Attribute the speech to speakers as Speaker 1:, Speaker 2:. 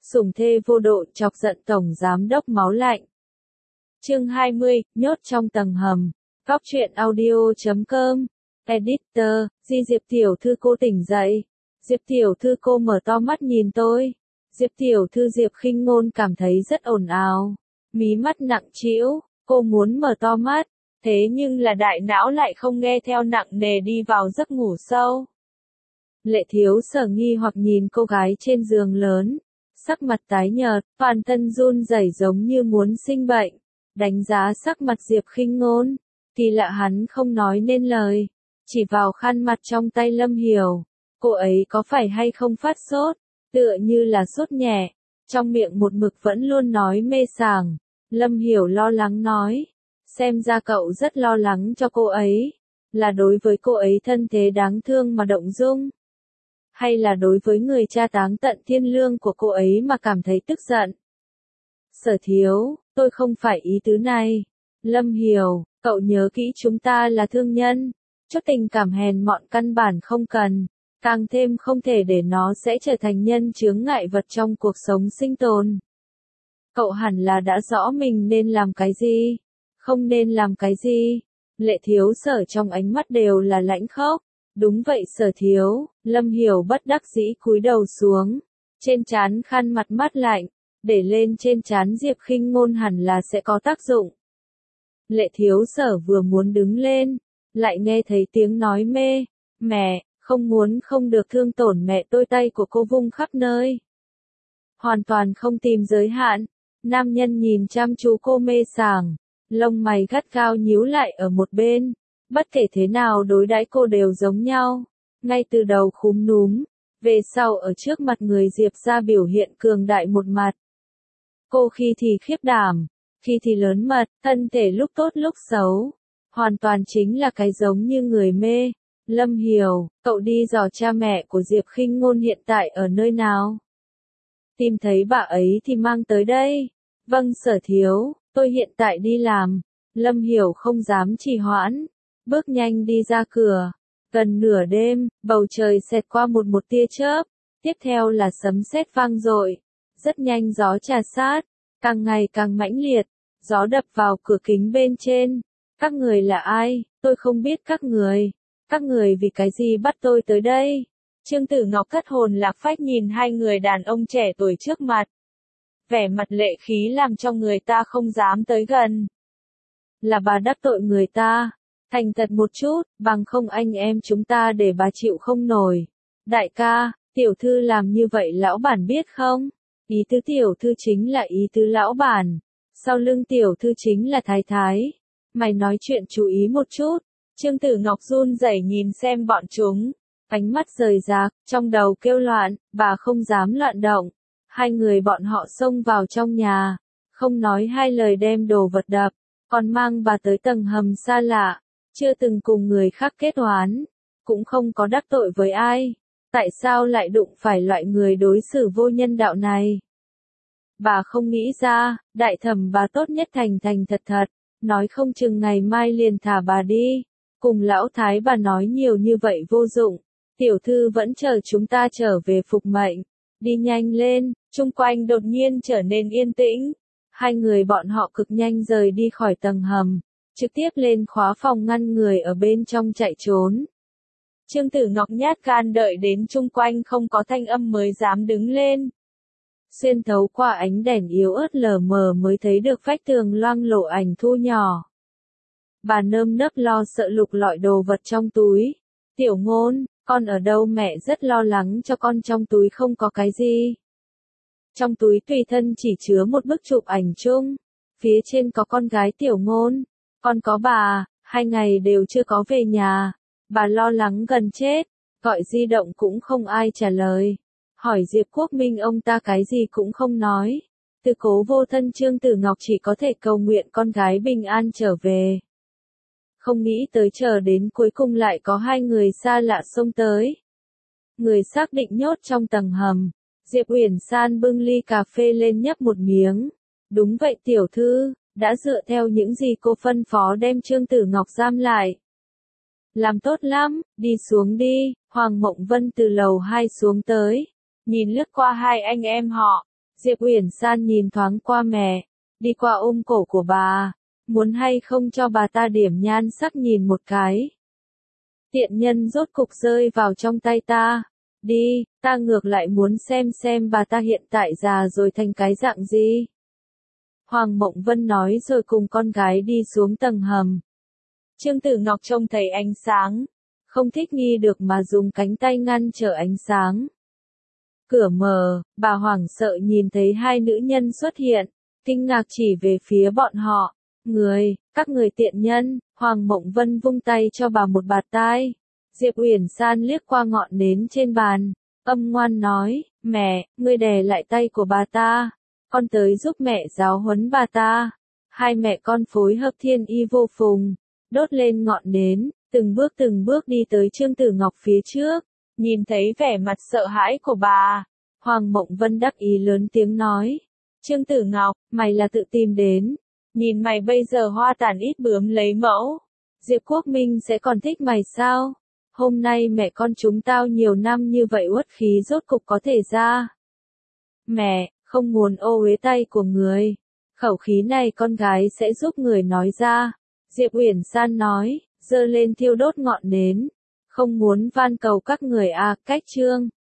Speaker 1: Sủng thê vô độ chọc giận tổng giám đốc máu lạnh. Chương 20, nhốt trong tầng hầm. Góc truyện audio.com. Editor, Diệp tiểu thư cô tỉnh dậy. Diệp tiểu thư cô mở to mắt nhìn tôi. Diệp tiểu thư Diệp Khinh Ngôn cảm thấy rất ồn ào. Mí mắt nặng trĩu, cô muốn mở to mắt. Thế nhưng là đại não lại không nghe theo, nặng nề đi vào giấc ngủ sâu. Lệ Thiếu Sở nghi hoặc nhìn cô gái trên giường lớn. Sắc mặt tái nhợt, toàn thân run rẩy giống như muốn sinh bệnh. Đánh giá sắc mặt Diệp Khinh Ngôn, thì lạ hắn không nói nên lời, chỉ vào khăn mặt trong tay Lâm Hiểu. Cô ấy có phải hay không phát sốt, tựa như là sốt nhẹ, trong miệng một mực vẫn luôn nói mê sảng. Lâm Hiểu lo lắng nói, xem ra cậu rất lo lắng cho cô ấy, là đối với cô ấy thân thế đáng thương mà động dung, hay là đối với người cha táng tận thiên lương của cô ấy mà cảm thấy tức giận. Sở Thiếu, tôi không phải ý tứ này. Lâm Hiểu, cậu nhớ kỹ chúng ta là thương nhân, chút tình cảm hèn mọn căn bản không cần, càng thêm không thể để nó sẽ trở thành nhân chướng ngại vật trong cuộc sống sinh tồn. Cậu hẳn là đã rõ mình nên làm cái gì, không nên làm cái gì. Lệ Thiếu Sở trong ánh mắt đều là lãnh khốc. Đúng vậy Sở Thiếu, Lâm Hiểu bất đắc dĩ cúi đầu xuống, trên trán khăn mặt mát lạnh, để lên trên trán Diệp Khinh Ngôn hẳn là sẽ có tác dụng. Lệ Thiếu Sở vừa muốn đứng lên, lại nghe thấy tiếng nói mê, mẹ, không muốn không được thương tổn mẹ tôi, tay của cô vung khắp nơi. Hoàn toàn không tìm giới hạn, nam nhân nhìn chăm chú cô mê sảng, lông mày gắt gao nhíu lại ở một bên. Bất kể thế nào đối đãi cô đều giống nhau, ngay từ đầu khúm núm, về sau ở trước mặt người Diệp ra biểu hiện cường đại một mặt. Cô khi thì khiếp đảm, khi thì lớn mật, thân thể lúc tốt lúc xấu, hoàn toàn chính là cái giống như người mê. Lâm Hiểu, cậu đi dò cha mẹ của Diệp Khinh Ngôn hiện tại ở nơi nào? Tìm thấy bà ấy thì mang tới đây. Vâng Sở Thiếu, tôi hiện tại đi làm. Lâm Hiểu không dám trì hoãn, bước nhanh đi ra cửa. Gần nửa đêm, bầu trời xẹt qua một tia chớp, tiếp theo là sấm sét vang dội. Rất nhanh gió trà sát, càng ngày càng mãnh liệt, gió đập vào cửa kính bên trên. Các người là ai? Tôi không biết các người vì cái gì bắt tôi tới đây? Trương Tử Ngọc thất hồn lạc phách nhìn hai người đàn ông trẻ tuổi trước mặt. Vẻ mặt lệ khí làm cho người ta không dám tới gần. Là bà đắc tội người ta. Thành thật một chút, bằng không anh em chúng ta để bà chịu không nổi. Đại ca, tiểu thư làm như vậy lão bản biết không? Ý tứ tiểu thư chính là ý tứ lão bản. Sau lưng tiểu thư chính là thái thái. Mày nói chuyện chú ý một chút. Trương Tử Ngọc run rẩy nhìn xem bọn chúng. Ánh mắt rời rạc, trong đầu kêu loạn, bà không dám loạn động. Hai người bọn họ xông vào trong nhà. Không nói hai lời đem đồ vật đập. Còn mang bà tới tầng hầm xa lạ. Chưa từng cùng người khác kết oán, cũng không có đắc tội với ai, tại sao lại đụng phải loại người đối xử vô nhân đạo này? Bà không nghĩ ra, đại thẩm bà tốt nhất thành thành thật thật, nói không chừng ngày mai liền thả bà đi, cùng lão thái bà nói nhiều như vậy vô dụng, tiểu thư vẫn chờ chúng ta trở về phục mệnh, đi nhanh lên. Chung quanh đột nhiên trở nên yên tĩnh, hai người bọn họ cực nhanh rời đi khỏi tầng hầm. Trực tiếp lên khóa phòng ngăn người ở bên trong chạy trốn. Trương Tử Ngọc nhát gan đợi đến chung quanh không có thanh âm mới dám đứng lên. Xuyên thấu qua ánh đèn yếu ớt lờ mờ mới thấy được vách tường loang lổ ảnh thu nhỏ. Bà nơm nớp lo sợ lục lọi đồ vật trong túi. Tiểu Ngôn, con ở đâu? Mẹ rất lo lắng cho con, trong túi không có cái gì. Trong túi tùy thân chỉ chứa một bức chụp ảnh chung. Phía trên có con gái Tiểu Ngôn. Còn có bà, 2 ngày đều chưa có về nhà. Bà lo lắng gần chết, gọi di động cũng không ai trả lời. Hỏi Diệp Quốc Minh ông ta cái gì cũng không nói. Từ cố vô thân Trương Tử Ngọc chỉ có thể cầu nguyện con gái bình an trở về. Không nghĩ tới chờ đến cuối cùng lại có 2 người xa lạ xông tới. Người xác định nhốt trong tầng hầm. Diệp Uyển San bưng ly cà phê lên nhấp một miếng. Đúng vậy tiểu thư. Đã dựa theo những gì cô phân phó đem Trương Tử Ngọc giam lại. Làm tốt lắm, đi xuống đi. Hoàng Mộng Vân từ lầu 2 xuống tới. Nhìn lướt qua hai anh em họ. Diệp Uyển San nhìn thoáng qua mẹ, đi qua ôm cổ của bà, muốn hay không cho bà ta điểm nhan sắc nhìn một cái. Tiện nhân rốt cục rơi vào trong tay ta. Đi, ta ngược lại muốn xem bà ta hiện tại già rồi thành cái dạng gì. Hoàng Mộng Vân nói rồi cùng con gái đi xuống tầng hầm. Trương Tử Ngọc trông thấy ánh sáng, không thích nghi được mà dùng cánh tay ngăn trở ánh sáng. Cửa mở, bà hoảng sợ nhìn thấy hai nữ nhân xuất hiện, kinh ngạc chỉ về phía bọn họ. Các người tiện nhân, Hoàng Mộng Vân vung tay cho bà một bạt tai. Diệp Uyển San liếc qua ngọn nến trên bàn, âm ngoan nói, mẹ, ngươi đè lại tay của bà ta, con tới giúp mẹ giáo huấn bà ta. Hai mẹ con phối hợp thiên y vô phùng, đốt lên ngọn nến, từng bước đi tới Trương Tử Ngọc phía trước, nhìn thấy vẻ mặt sợ hãi của bà. Hoàng Mộng Vân đắc ý lớn tiếng nói, Trương Tử Ngọc, mày là tự tìm đến, nhìn mày bây giờ hoa tàn ít bướm lấy mẫu, Diệp Quốc Minh sẽ còn thích mày sao? Hôm nay mẹ con chúng tao nhiều năm như vậy uất khí rốt cục có thể ra. Mẹ, không muốn ô uế tay của người. Khẩu khí này con gái sẽ giúp người nói ra. Diệp Uyển San nói, giơ lên thiêu đốt ngọn nến. Không muốn van cầu các người à, cách Trương